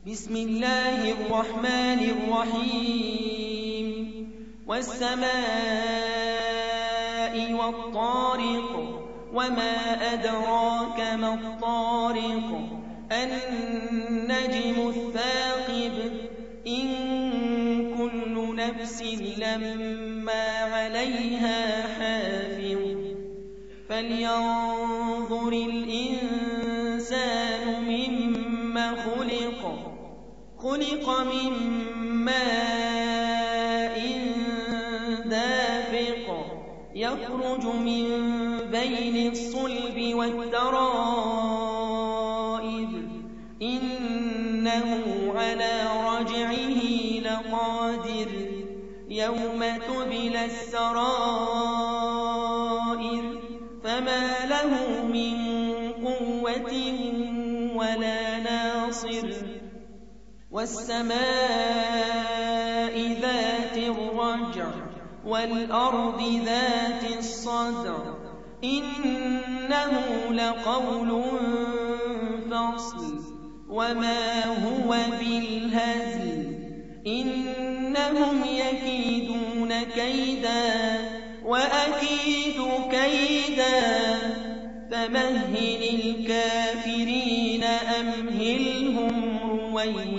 بسم الله الرحمن الرحيم والسماء والطارق وما أدراك ما الطارق النجم الثاقب إن كل نفس لما عليها حافظ فلينظر الإنسان مما خلق من ماء دافق يخرج من بين الصلب والترائب إنه على رجعه لقادر يوم تبلى السرائر فما له من قوة ولا ناصر والسماء ذات الرجع والأرض ذات الصدع إنه لقول فصل وما هو بالهزل إنهم يكيدون كيدا وأكيد كيدا فمهل الكافرين أمهلهم رويدا